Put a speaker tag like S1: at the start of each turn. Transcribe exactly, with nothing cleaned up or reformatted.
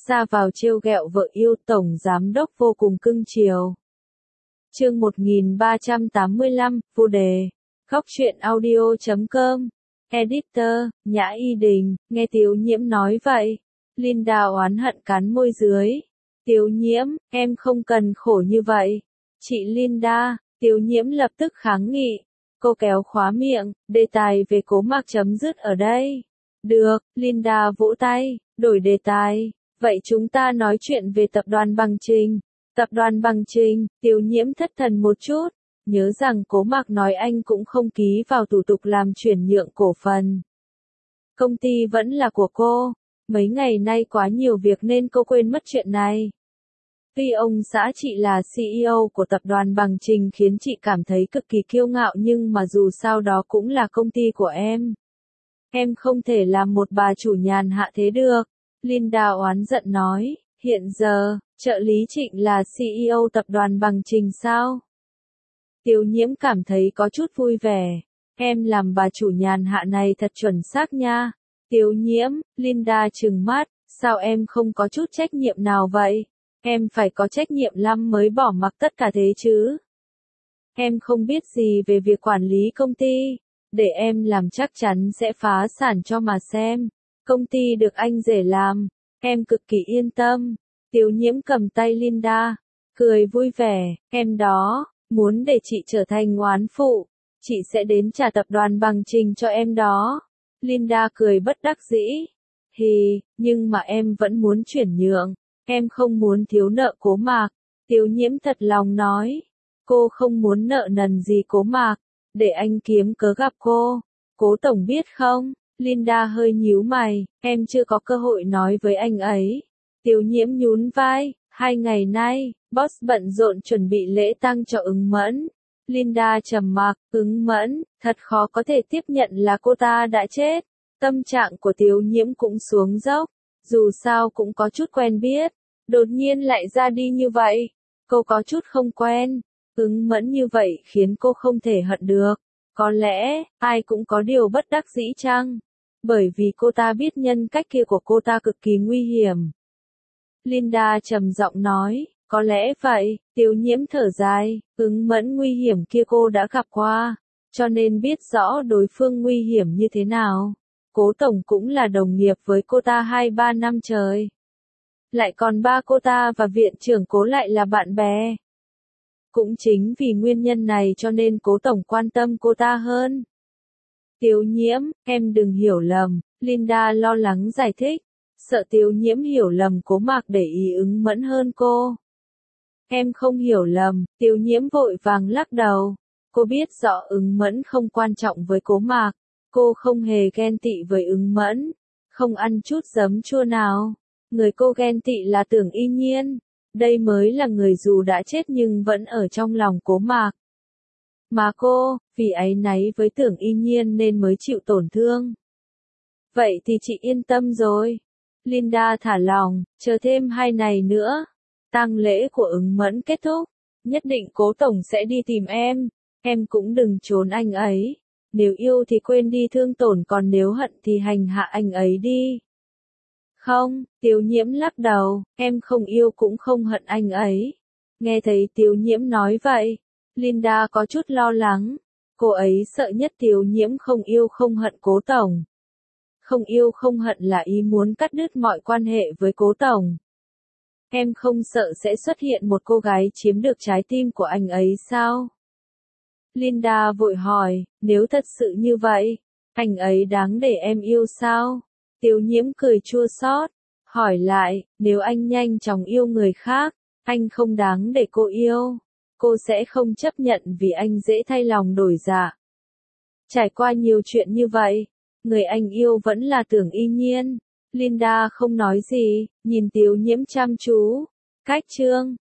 S1: ra vào trêu ghẹo vợ yêu, tổng giám đốc vô cùng cưng chiều. Chương một nghìn ba trăm tám mươi lăm, vô đề. Góc truyện audio chấm com. Editor, Nhã Y Đình, nghe Tiếu Nhiễm nói vậy. Linda oán hận cắn môi dưới. Tiếu Nhiễm, em không cần khổ như vậy. Chị Linda, Tiếu Nhiễm lập tức kháng nghị. Cô kéo khóa miệng, đề tài về Cố Mạc chấm dứt ở đây. Được, Linda vỗ tay, đổi đề tài. Vậy chúng ta nói chuyện về tập đoàn Bằng Trình. Tập đoàn Bằng Trình, Tiếu Nhiễm thất thần một chút. Nhớ rằng Cố Mạc nói anh cũng không ký vào thủ tục làm chuyển nhượng cổ phần. Công ty vẫn là của cô. Mấy ngày nay quá nhiều việc nên cô quên mất chuyện này. Tuy ông xã chị là xê e ô của tập đoàn Bằng Trình khiến chị cảm thấy cực kỳ kiêu ngạo, nhưng mà dù sao đó cũng là công ty của em. Em không thể làm một bà chủ nhàn hạ thế được. Linda oán giận nói, hiện giờ, trợ lý Trịnh là xê e ô tập đoàn Bằng Trình sao? Tiếu Nhiễm cảm thấy có chút vui vẻ. Em làm bà chủ nhàn hạ này thật chuẩn xác nha. Tiếu Nhiễm, Linda trừng mắt, sao em không có chút trách nhiệm nào vậy? Em phải có trách nhiệm lắm mới bỏ mặc tất cả thế chứ. Em không biết gì về việc quản lý công ty. Để em làm chắc chắn sẽ phá sản cho mà xem. Công ty được anh rể làm. Em cực kỳ yên tâm. Tiếu Nhiễm cầm tay Linda. Cười vui vẻ. Em đó, muốn để chị trở thành oán phụ. Chị sẽ đến trả tập đoàn Bằng Trình cho em đó. Linda cười bất đắc dĩ. Hì, nhưng mà em vẫn muốn chuyển nhượng. Em không muốn thiếu nợ Cố Mạc. Tiếu Nhiễm thật lòng nói. Cô không muốn nợ nần gì Cố Mạc. Để anh kiếm cớ gặp cô. Cố tổng biết không? Linda hơi nhíu mày. Em chưa có cơ hội nói với anh ấy. Tiếu Nhiễm nhún vai. Hai ngày nay, boss bận rộn chuẩn bị lễ tang cho Ứng Mẫn. Linda trầm mặc. Ứng Mẫn, thật khó có thể tiếp nhận là cô ta đã chết. Tâm trạng của Tiếu Nhiễm cũng xuống dốc. Dù sao cũng có chút quen biết. Đột nhiên lại ra đi như vậy. Cô có chút không quen. Ứng Mẫn như vậy khiến cô không thể hận được. Có lẽ, ai cũng có điều bất đắc dĩ chăng? Bởi vì cô ta biết nhân cách kia của cô ta cực kỳ nguy hiểm. Linda trầm giọng nói, có lẽ vậy. Tiếu Nhiễm thở dài. Ứng Mẫn nguy hiểm kia cô đã gặp qua. Cho nên biết rõ đối phương nguy hiểm như thế nào. Cố tổng cũng là đồng nghiệp với cô ta hai ba năm trời. Lại còn ba cô ta và viện trưởng Cố lại là bạn bè. Cũng chính vì nguyên nhân này cho nên Cố tổng quan tâm cô ta hơn. Tiếu Nhiễm, em đừng hiểu lầm. Linda lo lắng giải thích. Sợ Tiếu Nhiễm hiểu lầm Cố Mạc để ý Ứng Mẫn hơn cô. Em không hiểu lầm. Tiếu Nhiễm vội vàng lắc đầu. Cô biết rõ Ứng Mẫn không quan trọng với Cố Mạc. Cô không hề ghen tị với Ứng Mẫn. Không ăn chút giấm chua nào. Người cô ghen tị là Tưởng Y Nhiên. Đây mới là người dù đã chết nhưng vẫn ở trong lòng Cố Mạc. Mà cô, vì áy náy với Tưởng Y Nhiên nên mới chịu tổn thương. Vậy thì chị yên tâm rồi. Linda thả lòng, chờ thêm hai ngày nữa. Tang lễ của Ứng Mẫn kết thúc. Nhất định Cố tổng sẽ đi tìm em. Em cũng đừng trốn anh ấy. Nếu yêu thì quên đi thương tổn, còn nếu hận thì hành hạ anh ấy đi. Không, Tiếu Nhiễm lắc đầu, em không yêu cũng không hận anh ấy. Nghe thấy Tiếu Nhiễm nói vậy, Linda có chút lo lắng. Cô ấy sợ nhất Tiếu Nhiễm không yêu không hận Cố tổng. Không yêu không hận là ý muốn cắt đứt mọi quan hệ với Cố tổng. Em không sợ sẽ xuất hiện một cô gái chiếm được trái tim của anh ấy sao? Linda vội hỏi, nếu thật sự như vậy, anh ấy đáng để em yêu sao? Tiếu Nhiễm cười chua xót, hỏi lại, nếu anh nhanh chóng yêu người khác, anh không đáng để cô yêu. Cô sẽ không chấp nhận vì anh dễ thay lòng đổi dạ. Trải qua nhiều chuyện như vậy, người anh yêu vẫn là Tưởng Y Nhiên. Linda không nói gì, nhìn Tiếu Nhiễm chăm chú. Cách chương